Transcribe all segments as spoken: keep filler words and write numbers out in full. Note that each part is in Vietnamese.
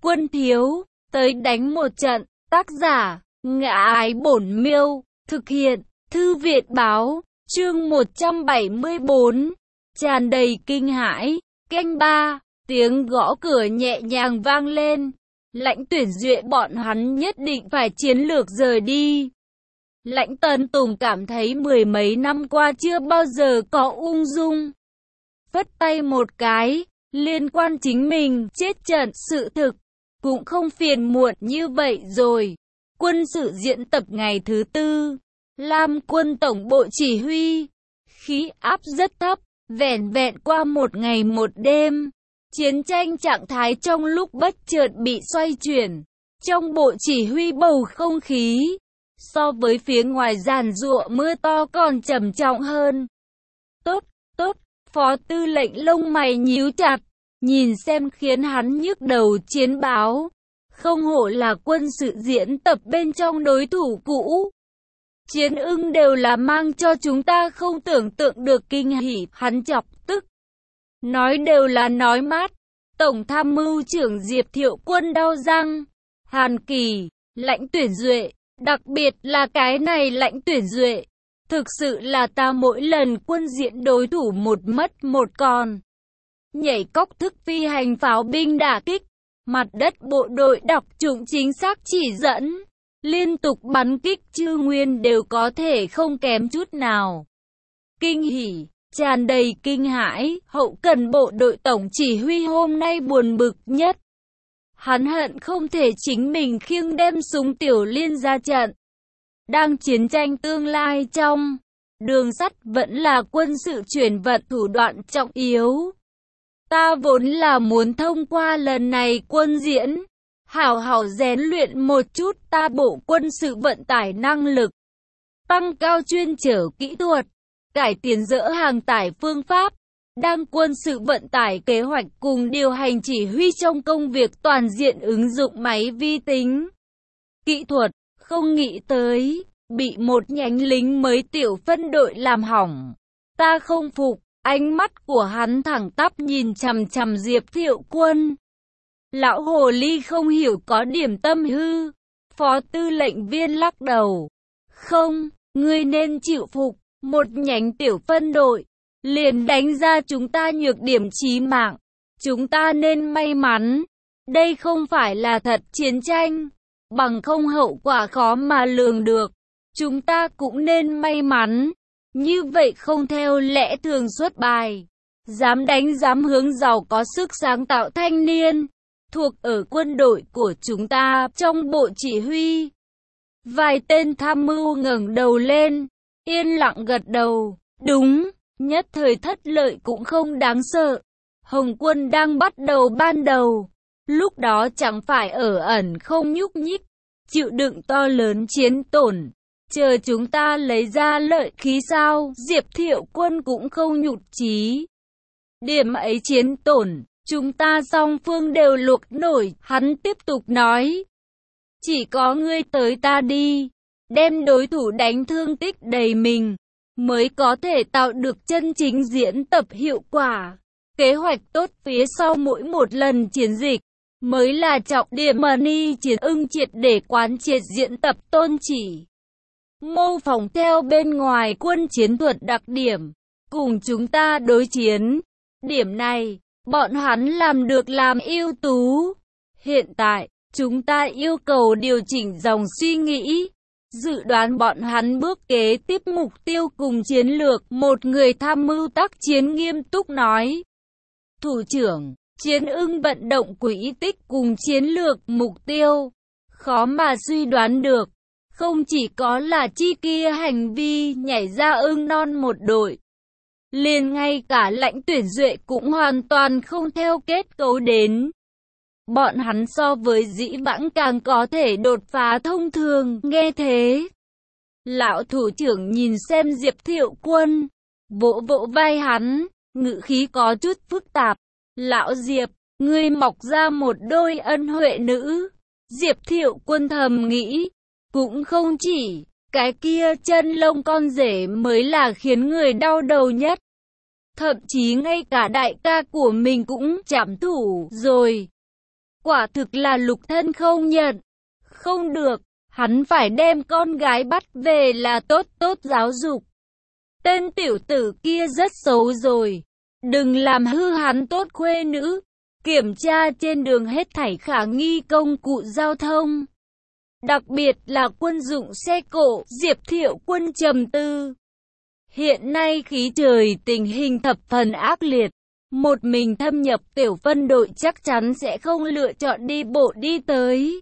Quân thiếu, tới đánh một trận. Tác giả, Ngã Ái Bổn Miêu. Thực hiện, Thư Viện Báo. Chương một trăm bảy mươi bốn. Tràn đầy kinh hãi. Canh ba. Tiếng gõ cửa nhẹ nhàng vang lên. Lãnh Tuyển Duệ bọn hắn nhất định phải chiến lược rời đi. Lãnh Tấn Tùng cảm thấy mười mấy năm qua chưa bao giờ có ung dung. Phất tay một cái, liên quan chính mình chết trận sự thực, cũng không phiền muộn như vậy rồi. Quân sự diễn tập ngày thứ tư, Lam quân tổng bộ chỉ huy, khí áp rất thấp, vẻn vẹn qua một ngày một đêm. Chiến tranh trạng thái trong lúc bất chợt bị xoay chuyển. Trong bộ chỉ huy bầu không khí, so với phía ngoài giàn giụa mưa to còn trầm trọng hơn. Tốt, tốt, phó tư lệnh lông mày nhíu chặt, nhìn xem khiến hắn nhức đầu chiến báo. Không hổ là quân sự diễn tập bên trong đối thủ cũ. Chiến ưng đều là mang cho chúng ta không tưởng tượng được kinh hỉ, hắn chọc tức. Nói đều là nói mát. Tổng tham mưu trưởng Diệp Thiệu Quân đau răng. Hàn Kỳ, Lãnh Tuyển Duệ, đặc biệt là cái này Lãnh Tuyển Duệ. Thực sự là ta mỗi lần quân diễn đối thủ một mất một còn. Nhảy cóc thức phi hành pháo binh đả kích. Mặt đất bộ đội đọc trụng chính xác chỉ dẫn. Liên tục bắn kích chư nguyên đều có thể không kém chút nào. Kinh hỉ, tràn đầy kinh hãi, hậu cần bộ đội tổng chỉ huy hôm nay buồn bực nhất. Hắn hận không thể chính mình khiêng đem súng tiểu liên ra trận. Đang chiến tranh tương lai trong, đường sắt vẫn là quân sự chuyển vận thủ đoạn trọng yếu. Ta vốn là muốn thông qua lần này quân diễn, hảo hảo rèn luyện một chút ta bộ quân sự vận tải năng lực, tăng cao chuyên chở kỹ thuật, cải tiến dỡ hàng tải phương pháp, đang quân sự vận tải kế hoạch cùng điều hành chỉ huy trong công việc toàn diện ứng dụng máy vi tính. Kỹ thuật, không nghĩ tới, bị một nhánh lính mới tiểu phân đội làm hỏng. Ta không phục, ánh mắt của hắn thẳng tắp nhìn chằm chằm Diệp Thiệu Quân. Lão hồ ly không hiểu có điểm tâm hư. Phó tư lệnh viên lắc đầu. Không, ngươi nên chịu phục. Một nhánh tiểu phân đội, liền đánh ra chúng ta nhược điểm chí mạng. Chúng ta nên may mắn. Đây không phải là thật chiến tranh. Bằng không hậu quả khó mà lường được. Chúng ta cũng nên may mắn. Như vậy không theo lẽ thường xuất bài. Dám đánh dám hướng giàu có sức sáng tạo thanh niên. Thuộc ở quân đội của chúng ta trong bộ chỉ huy. Vài tên tham mưu ngẩng đầu lên. Yên lặng gật đầu. Đúng, nhất thời thất lợi cũng không đáng sợ. Hồng quân đang bắt đầu ban đầu. Lúc đó chẳng phải ở ẩn không nhúc nhích. Chịu đựng to lớn chiến tổn. Chờ chúng ta lấy ra lợi khí sao? Diệp Thiệu Quân cũng không nhụt chí. Điểm ấy chiến tổn, chúng ta song phương đều luộc nổi. Hắn tiếp tục nói. Chỉ có ngươi tới ta đi. Đem đối thủ đánh thương tích đầy mình, mới có thể tạo được chân chính diễn tập hiệu quả. Kế hoạch tốt phía sau mỗi một lần chiến dịch, mới là trọng điểm mà Ni Chiến Ưng triệt để quán triệt diễn tập tôn chỉ. Mô phỏng theo bên ngoài quân chiến thuật đặc điểm, cùng chúng ta đối chiến. Điểm này, bọn hắn làm được làm ưu tú. Hiện tại, chúng ta yêu cầu điều chỉnh dòng suy nghĩ. Dự đoán bọn hắn bước kế tiếp mục tiêu cùng chiến lược. Một người tham mưu tác chiến nghiêm túc nói. Thủ trưởng, chiến ưng vận động quỹ tích cùng chiến lược mục tiêu. Khó mà suy đoán được. Không chỉ có là chi kia hành vi nhảy ra ưng non một đội. Liền ngay cả Lãnh Tuyển Duệ cũng hoàn toàn không theo kết cấu đến. Bọn hắn so với dĩ vãng càng có thể đột phá thông thường. Nghe thế, lão thủ trưởng nhìn xem Diệp Thiệu Quân, vỗ vỗ vai hắn, ngữ khí có chút phức tạp. Lão Diệp, ngươi mọc ra một đôi ân huệ nữ. Diệp Thiệu Quân thầm nghĩ, cũng không chỉ, cái kia chân lông con rể mới là khiến người đau đầu nhất. Thậm chí ngay cả đại ca của mình cũng chạm thủ rồi. Quả thực là Lục Thân không nhận. Không được, hắn phải đem con gái bắt về là tốt tốt giáo dục. Tên tiểu tử kia rất xấu rồi. Đừng làm hư hắn tốt khuê nữ. Kiểm tra trên đường hết thảy khả nghi công cụ giao thông. Đặc biệt là quân dụng xe cộ, Diệp Thiệu Quân trầm tư. Hiện nay khí trời tình hình thập phần ác liệt. Một mình thâm nhập tiểu phân đội chắc chắn sẽ không lựa chọn đi bộ đi tới.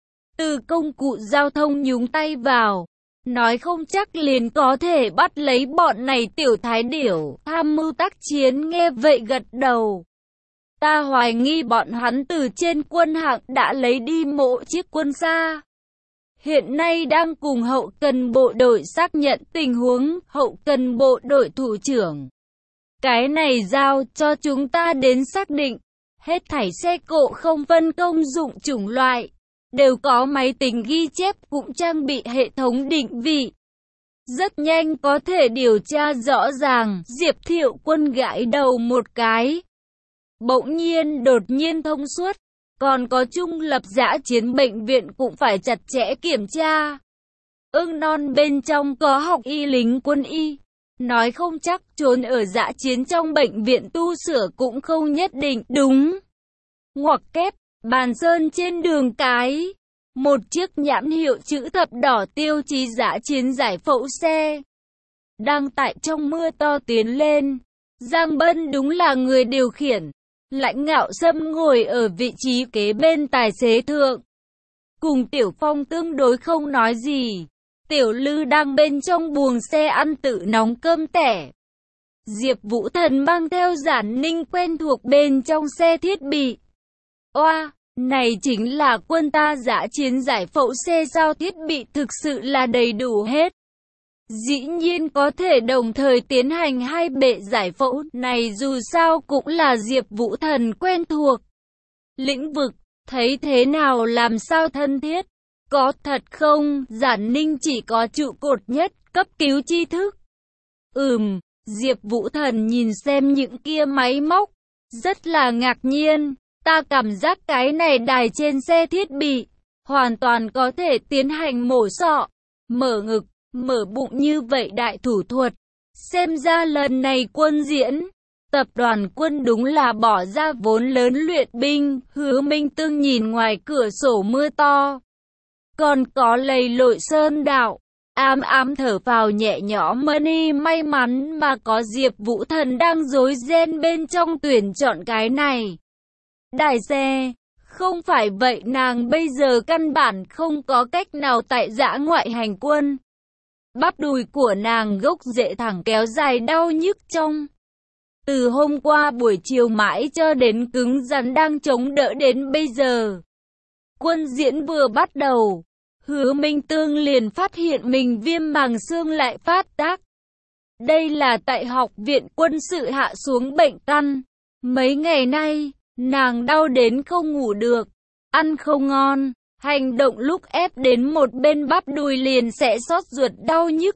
Từ công cụ giao thông nhúng tay vào. Nói không chắc liền có thể bắt lấy bọn này tiểu thái điểu. Tham mưu tác chiến nghe vậy gật đầu. Ta hoài nghi bọn hắn từ trên quân hạng đã lấy đi mộ chiếc quân xa. Hiện nay đang cùng hậu cần bộ đội xác nhận tình huống, hậu cần bộ đội thủ trưởng. Cái này giao cho chúng ta đến xác định. Hết thảy xe cộ không phân công dụng chủng loại. Đều có máy tính ghi chép cũng trang bị hệ thống định vị. Rất nhanh có thể điều tra rõ ràng. Diệp Thiệu Quân gãi đầu một cái. Bỗng nhiên đột nhiên thông suốt. Còn có trung lập dã chiến bệnh viện cũng phải chặt chẽ kiểm tra. Ưng non bên trong có học y lính quân y. Nói không chắc trốn ở dã chiến trong bệnh viện tu sửa cũng không nhất định. Đúng. Ngoặc kép, bàn sơn trên đường cái. Một chiếc nhãn hiệu chữ thập đỏ tiêu chí dã chiến giải phẫu xe. Đang tại trong mưa to tiến lên. Giang Bân đúng là người điều khiển. Lãnh Ngạo Sâm ngồi ở vị trí kế bên tài xế thượng. Cùng Tiểu Phong tương đối không nói gì. Tiểu Lư đang bên trong buồng xe ăn tự nóng cơm tẻ. Diệp Vũ Thần mang theo Giản Ninh quen thuộc bên trong xe thiết bị. Oa, này chính là quân ta dã chiến giải phẫu xe sao, thiết bị thực sự là đầy đủ hết. Dĩ nhiên có thể đồng thời tiến hành hai bệ giải phẫu này, dù sao cũng là Diệp Vũ Thần quen thuộc. Lĩnh vực, thấy thế nào làm sao thân thiết? Có thật không? Giản Ninh chỉ có trụ cột nhất, cấp cứu tri thức. Ừm, Diệp Vũ Thần nhìn xem những kia máy móc, rất là ngạc nhiên. Ta cảm giác cái này đài trên xe thiết bị, hoàn toàn có thể tiến hành mổ sọ, mở ngực, mở bụng như vậy đại thủ thuật. Xem ra lần này quân diễn, tập đoàn quân đúng là bỏ ra vốn lớn luyện binh. Hứa Minh Tương nhìn ngoài cửa sổ mưa to. Còn có lầy lội sơn đạo, ám ám thở vào nhẹ nhõm mani, may mắn mà có Diệp Vũ Thần đang rối ren bên trong tuyển chọn cái này. Đài xe, không phải vậy nàng bây giờ căn bản không có cách nào tại dã ngoại hành quân. Bắp đùi của nàng gốc rễ thẳng kéo dài đau nhức trong. Từ hôm qua buổi chiều mãi cho đến cứng rắn đang chống đỡ đến bây giờ. Quân diễn vừa bắt đầu, Hứa Minh Tương liền phát hiện mình viêm màng xương lại phát tác. Đây là tại học viện quân sự hạ xuống bệnh căn. Mấy ngày nay, nàng đau đến không ngủ được, ăn không ngon, hành động lúc ép đến một bên bắp đùi liền sẽ xót ruột đau nhức.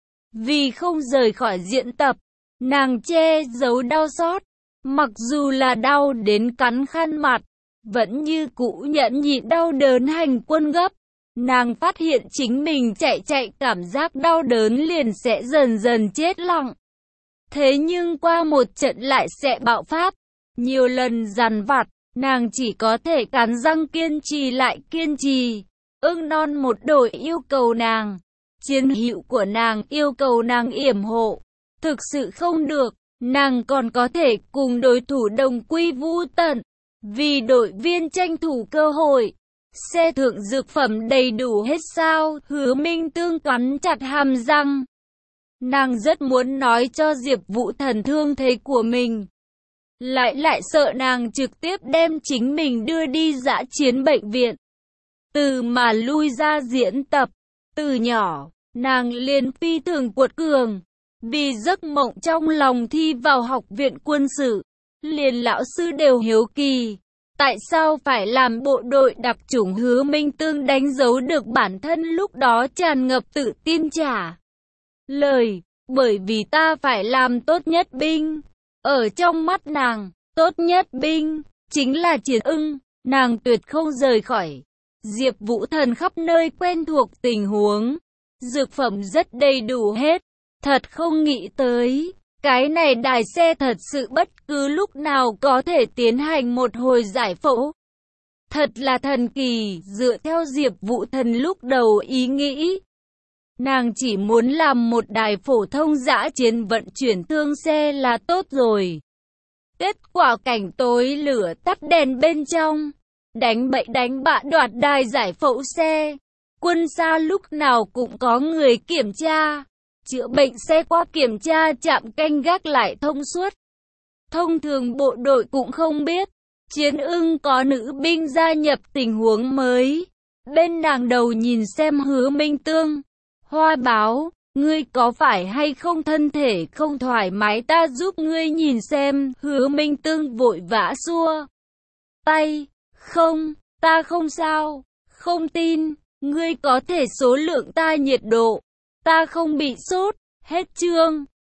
Vì không rời khỏi diễn tập, nàng che giấu đau xót, mặc dù là đau đến cắn khăn mặt, vẫn như cũ nhẫn nhịn đau đớn hành quân gấp. Nàng phát hiện chính mình chạy chạy cảm giác đau đớn liền sẽ dần dần chết lặng. Thế nhưng qua một trận lại sẽ bạo phát. Nhiều lần dằn vặt, nàng chỉ có thể cắn răng kiên trì lại kiên trì. Ưng non một đội yêu cầu nàng, chiến hữu của nàng yêu cầu nàng yểm hộ. Thực sự không được, nàng còn có thể cùng đối thủ đồng quy vu tận. Vì đội viên tranh thủ cơ hội. Xe thượng dược phẩm đầy đủ hết sao? Hứa Minh Tương cắn chặt hàm răng. Nàng rất muốn nói cho Diệp Vũ Thần thương thế của mình. Lại lại sợ nàng trực tiếp đem chính mình đưa đi dã chiến bệnh viện. Từ mà lui ra diễn tập, từ nhỏ, nàng liền phi thường cuột cường. Vì giấc mộng trong lòng thi vào học viện quân sự, liền lão sư đều hiếu kỳ. Tại sao phải làm bộ đội đặc chủng? Hứa Minh Tương đánh dấu được bản thân lúc đó tràn ngập tự tin trả lời, bởi vì ta phải làm tốt nhất binh. Ở trong mắt nàng, tốt nhất binh chính là Chiến Ưng. Nàng tuyệt không rời khỏi. Diệp Vũ Thần khắp nơi quen thuộc tình huống. Dược phẩm rất đầy đủ hết. Thật không nghĩ tới. Cái này đài xe thật sự bất cứ lúc nào có thể tiến hành một hồi giải phẫu. Thật là thần kỳ, dựa theo Diệp Vũ Thần lúc đầu ý nghĩ. Nàng chỉ muốn làm một đài phổ thông dã chiến vận chuyển thương xe là tốt rồi. Kết quả cảnh tối lửa tắt đèn bên trong. Đánh bậy đánh bạ đoạt đài giải phẫu xe. Quân xa lúc nào cũng có người kiểm tra. Chữa bệnh xe qua kiểm tra trạm canh gác lại thông suốt. Thông thường bộ đội cũng không biết. Chiến ưng có nữ binh gia nhập tình huống mới. Bên nàng đầu nhìn xem Hứa Minh Tương. Hoa báo, ngươi có phải hay không thân thể không thoải mái ta giúp ngươi nhìn xem. Hứa Minh Tương vội vã xua tay. Không, ta không sao. Không tin, ngươi có thể số lượng ta nhiệt độ. Ta không bị sốt. Hết chương.